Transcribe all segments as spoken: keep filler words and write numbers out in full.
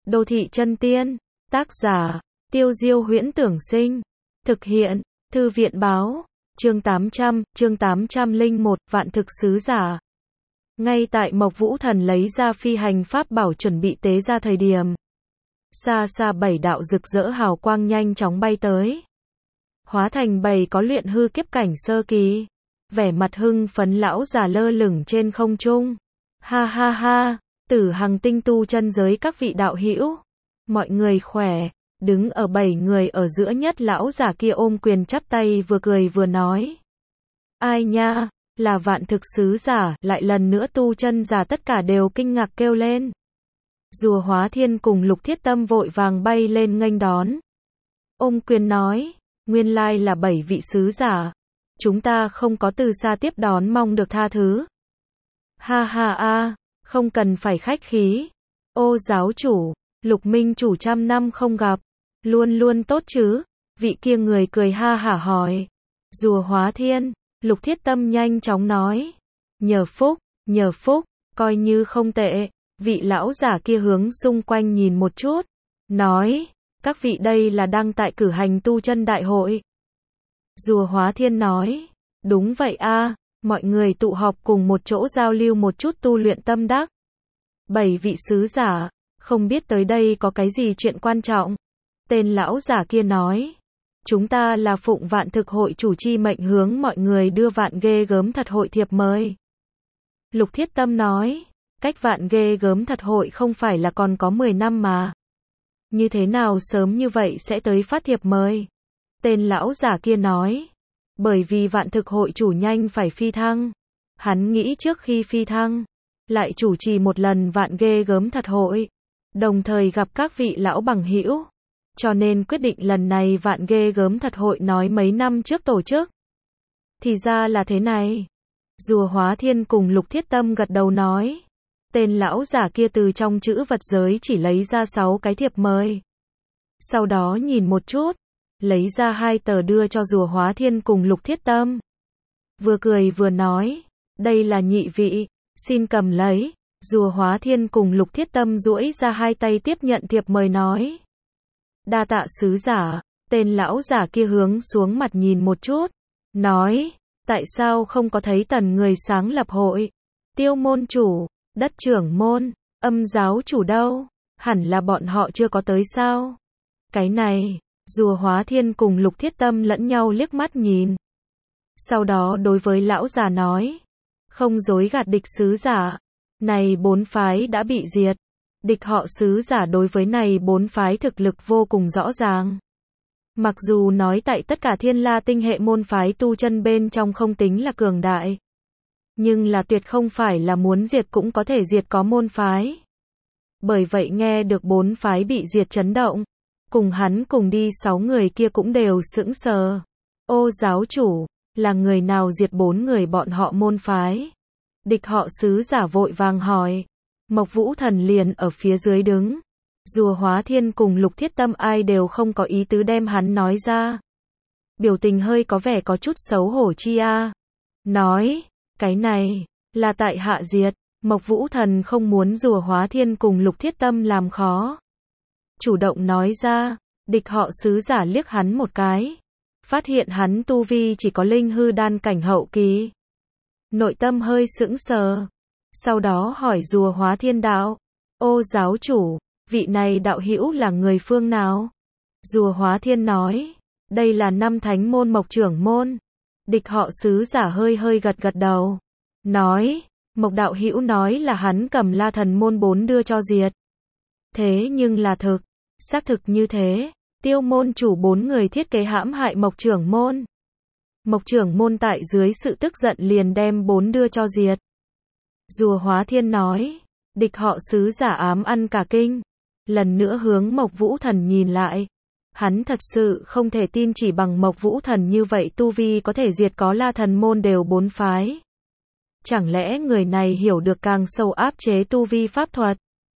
Đô thị chân tiên. Tác giả, Tiêu Diêu Huyễn Tưởng Sinh. Thực hiện, Thư viện Báo. Chương tám trăm, chương tám trăm lẻ một, Vạn Thực Sứ Giả. Ngay tại Mộc Vũ Thần lấy ra phi hành pháp bảo chuẩn bị tế ra thời điểm, xa xa bảy đạo rực rỡ hào quang nhanh chóng bay tới. Hóa thành bảy có luyện hư kiếp cảnh sơ kỳ. Vẻ mặt hưng phấn lão già lơ lửng trên không trung. Ha ha ha, Tử Hằng tinh tu chân giới các vị đạo hữu, mọi người khỏe. Đứng ở bảy người ở giữa nhất lão già kia ôm quyền chắp tay vừa cười vừa nói. Ai nha, là Vạn Thực Sứ Giả, lại lần nữa tu chân giả tất cả đều kinh ngạc kêu lên. Rùa Hóa Thiên cùng Lục Thiết Tâm vội vàng bay lên nghênh đón. Ôm quyền nói, nguyên lai là bảy vị sứ giả. Chúng ta không có từ xa tiếp đón mong được tha thứ. Ha ha a, không cần phải khách khí. Ô giáo chủ, Lục Minh chủ trăm năm không gặp, luôn luôn tốt chứ? Vị kia người cười ha hả hỏi. Rùa Hóa Thiên, Lục Thiết Tâm nhanh chóng nói. Nhờ phúc, nhờ phúc, coi như không tệ. Vị lão giả kia hướng xung quanh nhìn một chút, nói, các vị đây là đang tại cử hành tu chân đại hội. Rùa Hóa Thiên nói, đúng vậy a, mọi người tụ họp cùng một chỗ giao lưu một chút tu luyện tâm đắc. Bảy vị sứ giả, không biết tới đây có cái gì chuyện quan trọng. Tên lão giả kia nói, chúng ta là phụng Vạn Thực hội chủ chi mệnh hướng mọi người đưa Vạn ghê gớm thật hội thiệp mời. Lục Thiết Tâm nói, cách Vạn ghê gớm thật hội không phải là còn có mười năm mà. Như thế nào sớm như vậy sẽ tới phát thiệp mời? Tên lão giả kia nói, bởi vì Vạn Thực hội chủ nhanh phải phi thăng. Hắn nghĩ trước khi phi thăng, lại chủ trì một lần Vạn ghê gớm thật hội, đồng thời gặp các vị lão bằng hữu. Cho nên quyết định lần này Vạn ghê gớm thật hội nói mấy năm trước tổ chức. Thì ra là thế này. Rùa Hóa Thiên cùng Lục Thiết Tâm gật đầu nói. Tên lão giả kia từ trong chữ vật giới chỉ lấy ra sáu cái thiệp mời. Sau đó nhìn một chút, lấy ra hai tờ đưa cho Rùa Hóa Thiên cùng Lục Thiết Tâm. Vừa cười vừa nói, đây là nhị vị, xin cầm lấy. Rùa Hóa Thiên cùng Lục Thiết Tâm duỗi ra hai tay tiếp nhận thiệp mời nói. Đa tạ sứ giả. Tên lão giả kia hướng xuống mặt nhìn một chút, nói, tại sao không có thấy Tần người sáng lập hội? Tiêu môn chủ, Đất trưởng môn, Âm giáo chủ đâu? Hẳn là bọn họ chưa có tới sao? Cái này, Rùa Hóa Thiên cùng Lục Thiết Tâm lẫn nhau liếc mắt nhìn. Sau đó đối với lão già nói, không dối gạt địch sứ giả, này bốn phái đã bị diệt. Địch họ sứ giả đối với này bốn phái thực lực vô cùng rõ ràng. Mặc dù nói tại tất cả Thiên La tinh hệ môn phái tu chân bên trong không tính là cường đại, nhưng là tuyệt không phải là muốn diệt cũng có thể diệt có môn phái. Bởi vậy nghe được bốn phái bị diệt chấn động, cùng hắn cùng đi sáu người kia cũng đều sững sờ. Ô giáo chủ, là người nào diệt bốn người bọn họ môn phái? Địch họ sứ giả vội vàng hỏi. Mộc Vũ Thần liền ở phía dưới đứng. Rùa Hóa Thiên cùng Lục Thiết Tâm ai đều không có ý tứ đem hắn nói ra. Biểu tình hơi có vẻ có chút xấu hổ chi a. Nói, cái này, là tại hạ diệt. Mộc Vũ Thần không muốn Rùa Hóa Thiên cùng Lục Thiết Tâm làm khó. Chủ động nói ra, địch họ sứ giả liếc hắn một cái. Phát hiện hắn tu vi chỉ có linh hư đan cảnh hậu kỳ. Nội tâm hơi sững sờ. Sau đó hỏi Rùa Hóa Thiên đạo, ô giáo chủ, vị này đạo hữu là người phương nào? Rùa Hóa Thiên nói, đây là năm thánh môn Mộc trưởng môn. Địch họ sứ giả hơi hơi gật gật đầu, nói, Mộc đạo hữu nói là hắn cầm La Thần môn bốn đưa cho diệt. Thế nhưng là thực, xác thực như thế, Tiêu môn chủ bốn người thiết kế hãm hại Mộc trưởng môn. Mộc trưởng môn tại dưới sự tức giận liền đem bốn đưa cho diệt. Rùa Hóa Thiên nói, địch họ sứ giả ám ăn cả kinh, lần nữa hướng Mộc Vũ Thần nhìn lại. Hắn thật sự không thể tin chỉ bằng Mộc Vũ Thần như vậy tu vi có thể diệt có La Thần môn đều bốn phái. Chẳng lẽ người này hiểu được càng sâu áp chế tu vi pháp thuật,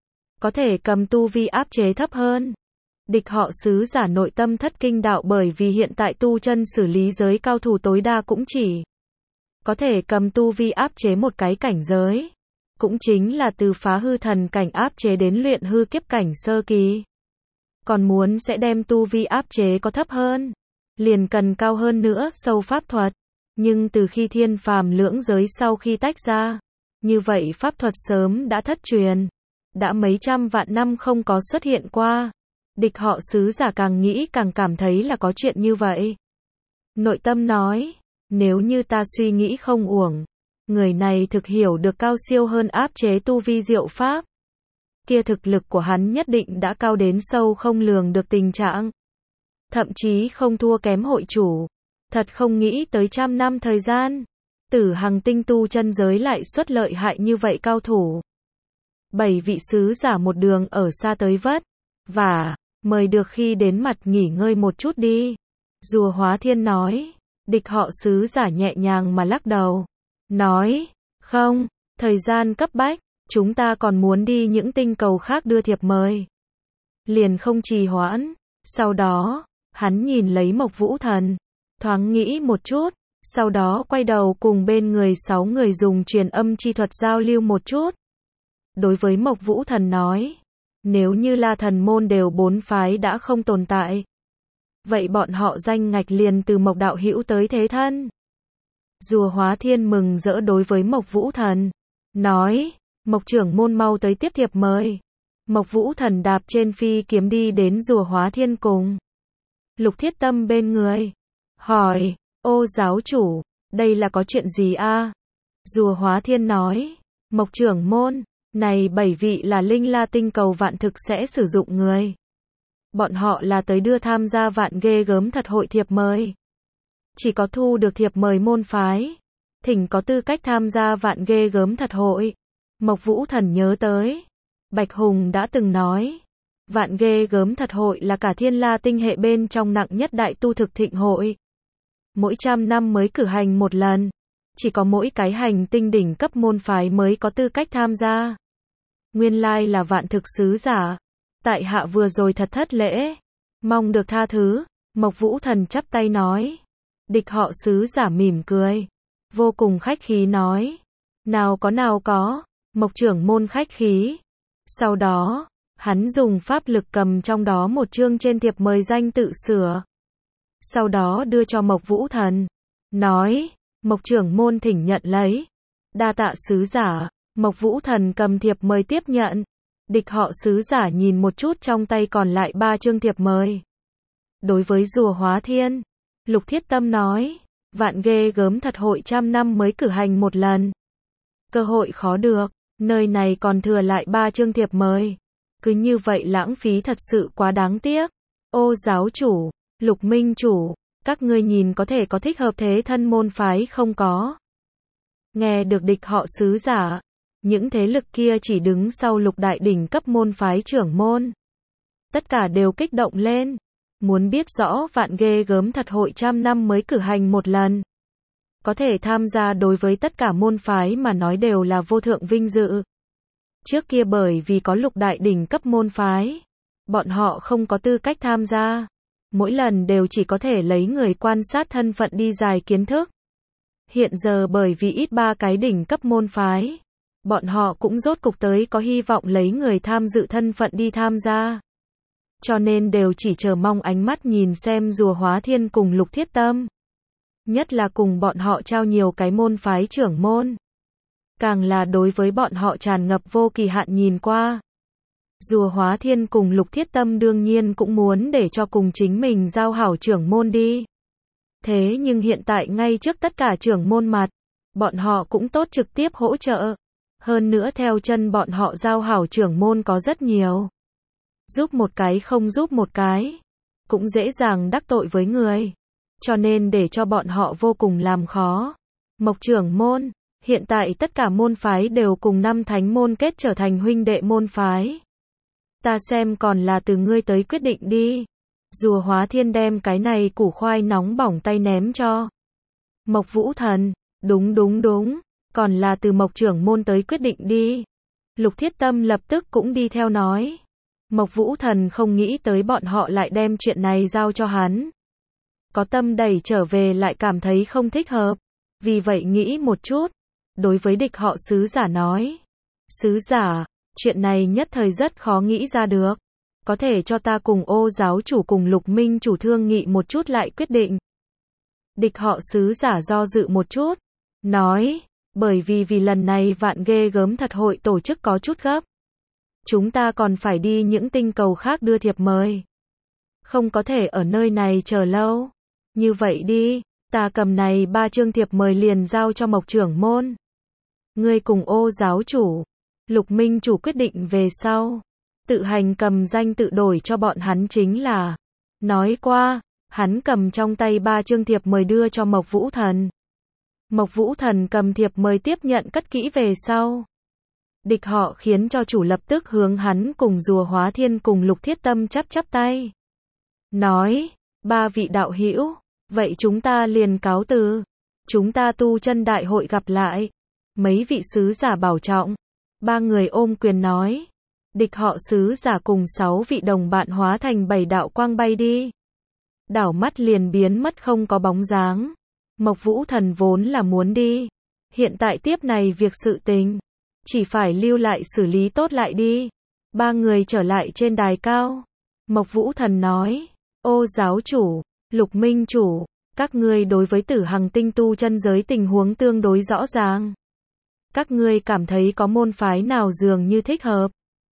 có thể cầm tu vi áp chế thấp hơn? Địch họ sứ giả nội tâm thất kinh đạo bởi vì hiện tại tu chân xử lý giới cao thủ tối đa cũng chỉ có thể cầm tu vi áp chế một cái cảnh giới. cũng chính là từ phá hư thần cảnh áp chế đến luyện hư kiếp cảnh sơ kỳ. Còn muốn sẽ đem tu vi áp chế có thấp hơn, liền cần cao hơn nữa sâu pháp thuật. Nhưng từ khi thiên phàm lưỡng giới sau khi tách ra, như vậy pháp thuật sớm đã thất truyền, đã mấy trăm vạn năm không có xuất hiện qua. Địch họ sứ giả càng nghĩ càng cảm thấy là có chuyện như vậy. Nội tâm nói, nếu như ta suy nghĩ không uổng, người này thực hiểu được cao siêu hơn áp chế tu vi diệu pháp. Kia thực lực của hắn nhất định đã cao đến sâu không lường được tình trạng. Thậm chí không thua kém hội chủ. Thật không nghĩ tới trăm năm thời gian, Tử Hằng tinh tu chân giới lại xuất lợi hại như vậy cao thủ. Bảy vị sứ giả một đường ở xa tới vất vả, mời được khi đến mặt nghỉ ngơi một chút đi. Rùa Hóa Thiên nói, địch họ sứ giả nhẹ nhàng mà lắc đầu. Nói, không, thời gian cấp bách, chúng ta còn muốn đi những tinh cầu khác đưa thiệp mời. Liền không trì hoãn, sau đó, hắn nhìn lấy Mộc Vũ Thần, thoáng nghĩ một chút, sau đó quay đầu cùng bên người sáu người dùng truyền âm chi thuật giao lưu một chút. Đối với Mộc Vũ Thần nói, nếu như La Thần môn đều bốn phái đã không tồn tại, vậy bọn họ danh ngạch liền từ Mộc đạo hữu tới thế thân. Rùa Hóa Thiên mừng rỡ đối với Mộc Vũ Thần, nói, Mộc trưởng môn mau tới tiếp thiệp mời. Mộc Vũ Thần đạp trên phi kiếm đi đến Rùa Hóa Thiên cùng Lục Thiết Tâm bên người, hỏi, ô giáo chủ, đây là có chuyện gì a? Rùa Hóa Thiên nói, Mộc trưởng môn, này bảy vị là Linh La tinh cầu vạn thực sẽ sử dụng người. Bọn họ là tới đưa tham gia vạn ghê gớm thật hội thiệp mời. Chỉ có thu được thiệp mời môn phái, thỉnh có tư cách tham gia vạn ghê gớm thật hội. Mộc Vũ Thần nhớ tới, Bạch Hùng đã từng nói, vạn ghê gớm thật hội là cả Thiên La tinh hệ bên trong nặng nhất đại tu thực thịnh hội. Mỗi trăm năm mới cử hành một lần, chỉ có mỗi cái hành tinh đỉnh cấp môn phái mới có tư cách tham gia. Nguyên lai là vạn thực sứ giả, tại hạ vừa rồi thật thất lễ, mong được tha thứ. Mộc Vũ Thần chắp tay nói. Địch họ sứ giả mỉm cười, vô cùng khách khí nói, nào có nào có, Mộc trưởng môn khách khí. Sau đó, hắn dùng pháp lực cầm trong đó một chương trên thiệp mời danh tự sửa. Sau đó đưa cho Mộc Vũ Thần, nói, Mộc trưởng môn thỉnh nhận lấy. Đa tạ sứ giả. Mộc Vũ Thần cầm thiệp mời tiếp nhận. Địch họ sứ giả nhìn một chút trong tay còn lại ba chương thiệp mời. Đối với Rùa Hóa Thiên, Lục Thiết Tâm nói, vạn ghê gớm thật hội trăm năm mới cử hành một lần. Cơ hội khó được, nơi này còn thừa lại ba chương thiệp mời. Cứ như vậy lãng phí thật sự quá đáng tiếc. Ô giáo chủ, Lục Minh chủ, các ngươi nhìn có thể có thích hợp thế thân môn phái không có? Nghe được địch họ sứ giả, những thế lực kia chỉ đứng sau lục đại đỉnh cấp môn phái trưởng môn. Tất cả đều kích động lên. Muốn biết rõ vạn ghê gớm thật hội trăm năm mới cử hành một lần. Có thể tham gia đối với tất cả môn phái mà nói đều là vô thượng vinh dự. Trước kia bởi vì có lục đại đỉnh cấp môn phái, bọn họ không có tư cách tham gia. Mỗi lần đều chỉ có thể lấy người quan sát thân phận đi dài kiến thức. Hiện giờ bởi vì ít ba cái đỉnh cấp môn phái, bọn họ cũng rốt cục tới có hy vọng lấy người tham dự thân phận đi tham gia. Cho nên đều chỉ chờ mong ánh mắt nhìn xem Rùa Hóa Thiên cùng Lục Thiết Tâm. Nhất là cùng bọn họ trao nhiều cái môn phái trưởng môn. Càng là đối với bọn họ tràn ngập vô kỳ hạn nhìn qua. Rùa Hóa Thiên cùng Lục Thiết Tâm đương nhiên cũng muốn để cho cùng chính mình giao hảo trưởng môn đi. Thế nhưng hiện tại ngay trước tất cả trưởng môn mặt, bọn họ cũng tốt trực tiếp hỗ trợ. Hơn nữa theo chân bọn họ giao hảo trưởng môn có rất nhiều. Giúp một cái không giúp một cái, cũng dễ dàng đắc tội với người. Cho nên để cho bọn họ vô cùng làm khó. Mộc trưởng môn, hiện tại tất cả môn phái đều cùng năm thánh môn kết trở thành huynh đệ môn phái. Ta xem còn là từ ngươi tới quyết định đi. Rùa Hóa Thiên đem cái này củ khoai nóng bỏng tay ném cho Mộc Vũ Thần, đúng đúng đúng, còn là từ Mộc trưởng môn tới quyết định đi. Lục Thiết Tâm lập tức cũng đi theo nói. Mộc Vũ Thần không nghĩ tới bọn họ lại đem chuyện này giao cho hắn. Có tâm đẩy trở về lại cảm thấy không thích hợp. Vì vậy nghĩ một chút. Đối với địch họ sứ giả nói. Sứ giả, chuyện này nhất thời rất khó nghĩ ra được. Có thể cho ta cùng Ô giáo chủ cùng Lục Minh chủ thương nghị một chút lại quyết định. Địch họ sứ giả do dự một chút, nói, bởi vì vì lần này vạn ghê gớm thật hội tổ chức có chút gấp. Chúng ta còn phải đi những tinh cầu khác đưa thiệp mời. Không có thể ở nơi này chờ lâu. Như vậy đi, ta cầm này ba chương thiệp mời liền giao cho Mộc trưởng môn. Ngươi cùng Ô giáo chủ, Lục Minh chủ quyết định về sau. Tự hành cầm danh tự đổi cho bọn hắn chính là. Nói qua, hắn cầm trong tay ba chương thiệp mời đưa cho Mộc Vũ Thần. Mộc Vũ Thần cầm thiệp mời tiếp nhận cất kỹ về sau. Địch họ khiến cho chủ lập tức hướng hắn cùng Rùa Hóa Thiên cùng Lục Thiết Tâm chắp chắp tay. Nói, ba vị đạo hữu, vậy chúng ta liền cáo từ. Chúng ta tu chân đại hội gặp lại. Mấy vị sứ giả bảo trọng. Ba người ôm quyền nói. Địch họ sứ giả cùng sáu vị đồng bạn hóa thành bảy đạo quang bay đi. Đảo mắt liền biến mất không có bóng dáng. Mộc Vũ Thần vốn là muốn đi. Hiện tại tiếp này việc sự tình. Chỉ phải lưu lại xử lý tốt lại đi. Ba người trở lại trên đài cao. Mộc Vũ Thần nói. Ô giáo chủ, Lục Minh chủ, các ngươi đối với Tử Hằng tinh tu chân giới tình huống tương đối rõ ràng. Các ngươi cảm thấy có môn phái nào dường như thích hợp?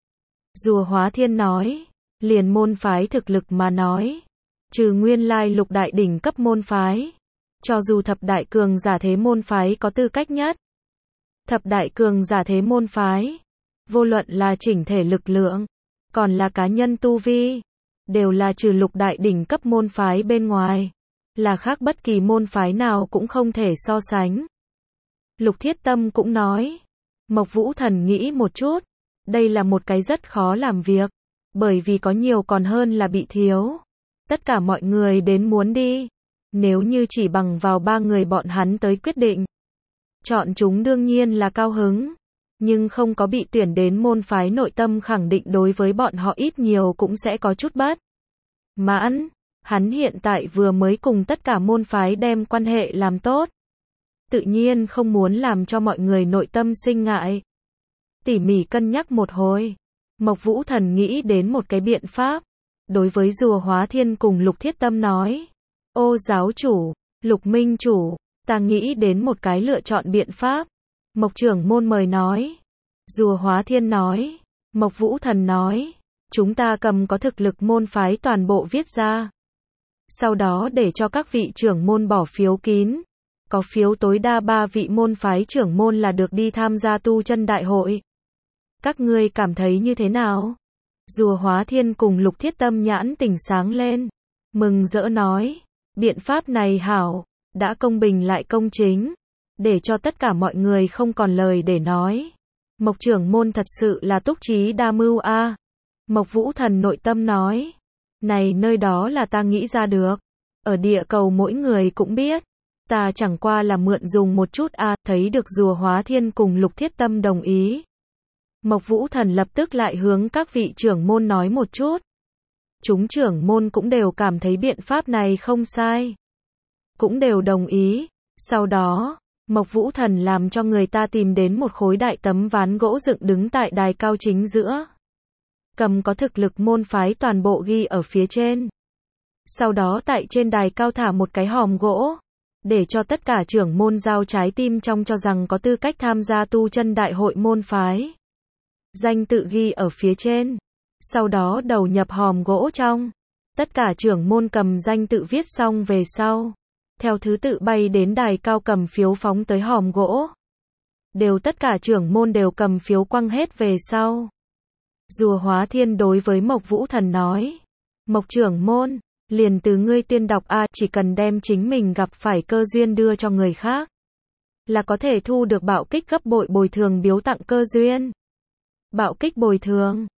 Rùa Hóa Thiên nói. Liền môn phái thực lực mà nói. Trừ nguyên lai lục đại đỉnh cấp môn phái. Cho dù thập đại cường giả thế môn phái có tư cách nhất. Thập đại cường giả thế môn phái. Vô luận là chỉnh thể lực lượng. Còn là cá nhân tu vi. Đều là trừ lục đại đỉnh cấp môn phái bên ngoài. Là khác bất kỳ môn phái nào cũng không thể so sánh. Lục Thiết Tâm cũng nói. Mộc Vũ Thần nghĩ một chút. Đây là một cái rất khó làm việc. Bởi vì có nhiều còn hơn là bị thiếu. Tất cả mọi người đến muốn đi. Nếu như chỉ bằng vào ba người bọn hắn tới quyết định. Chọn chúng đương nhiên là cao hứng. Nhưng không có bị tuyển đến môn phái nội tâm khẳng định đối với bọn họ ít nhiều cũng sẽ có chút bất mãn. Hắn hiện tại vừa mới cùng tất cả môn phái đem quan hệ làm tốt. Tự nhiên không muốn làm cho mọi người nội tâm sinh ngại. Tỉ mỉ cân nhắc một hồi. Mộc Vũ Thần nghĩ đến một cái biện pháp. Đối với Rùa Hóa Thiên cùng Lục Thiết Tâm nói. Ô giáo chủ, Lục Minh chủ, ta nghĩ đến một cái lựa chọn biện pháp. Mộc trưởng môn mời nói. Rùa Hóa Thiên nói. Mộc Vũ Thần nói. Chúng ta cầm có thực lực môn phái toàn bộ viết ra. Sau đó để cho các vị trưởng môn bỏ phiếu kín. Có phiếu tối đa ba vị môn phái trưởng môn là được đi tham gia tu chân đại hội. Các ngươi cảm thấy như thế nào? Rùa Hóa Thiên cùng Lục Thiết Tâm nhãn tỉnh sáng lên. Mừng rỡ nói. Biện pháp này hảo. Đã công bình lại công chính. Để cho tất cả mọi người không còn lời để nói. Mộc trưởng môn thật sự là túc trí đa mưu a. À. Mộc Vũ Thần nội tâm nói. Này nơi đó là ta nghĩ ra được. Ở địa cầu mỗi người cũng biết. Ta chẳng qua là mượn dùng một chút a. À. Thấy được Rùa Hóa Thiên cùng Lục Thiết Tâm đồng ý. Mộc Vũ Thần lập tức lại hướng các vị trưởng môn nói một chút. Chúng trưởng môn cũng đều cảm thấy biện pháp này không sai. Cũng đều đồng ý. Sau đó, Mộc Vũ Thần làm cho người ta tìm đến một khối đại tấm ván gỗ dựng đứng tại đài cao chính giữa. Cầm có thực lực môn phái toàn bộ ghi ở phía trên. Sau đó tại trên đài cao thả một cái hòm gỗ. Để cho tất cả trưởng môn giao trái tim trong cho rằng có tư cách tham gia tu chân đại hội môn phái. Danh tự ghi ở phía trên. Sau đó đầu nhập hòm gỗ trong. Tất cả trưởng môn cầm danh tự viết xong về sau. Theo thứ tự bay đến đài cao cầm phiếu phóng tới hòm gỗ. Đều tất cả trưởng môn đều cầm phiếu quăng hết về sau. Rùa Hóa Thiên đối với Mộc Vũ Thần nói. Mộc trưởng môn, liền từ ngươi tiên đọc a, chỉ cần đem chính mình gặp phải cơ duyên đưa cho người khác. Là có thể thu được bạo kích gấp bội bồi thường biếu tặng cơ duyên. Bạo kích bồi thường.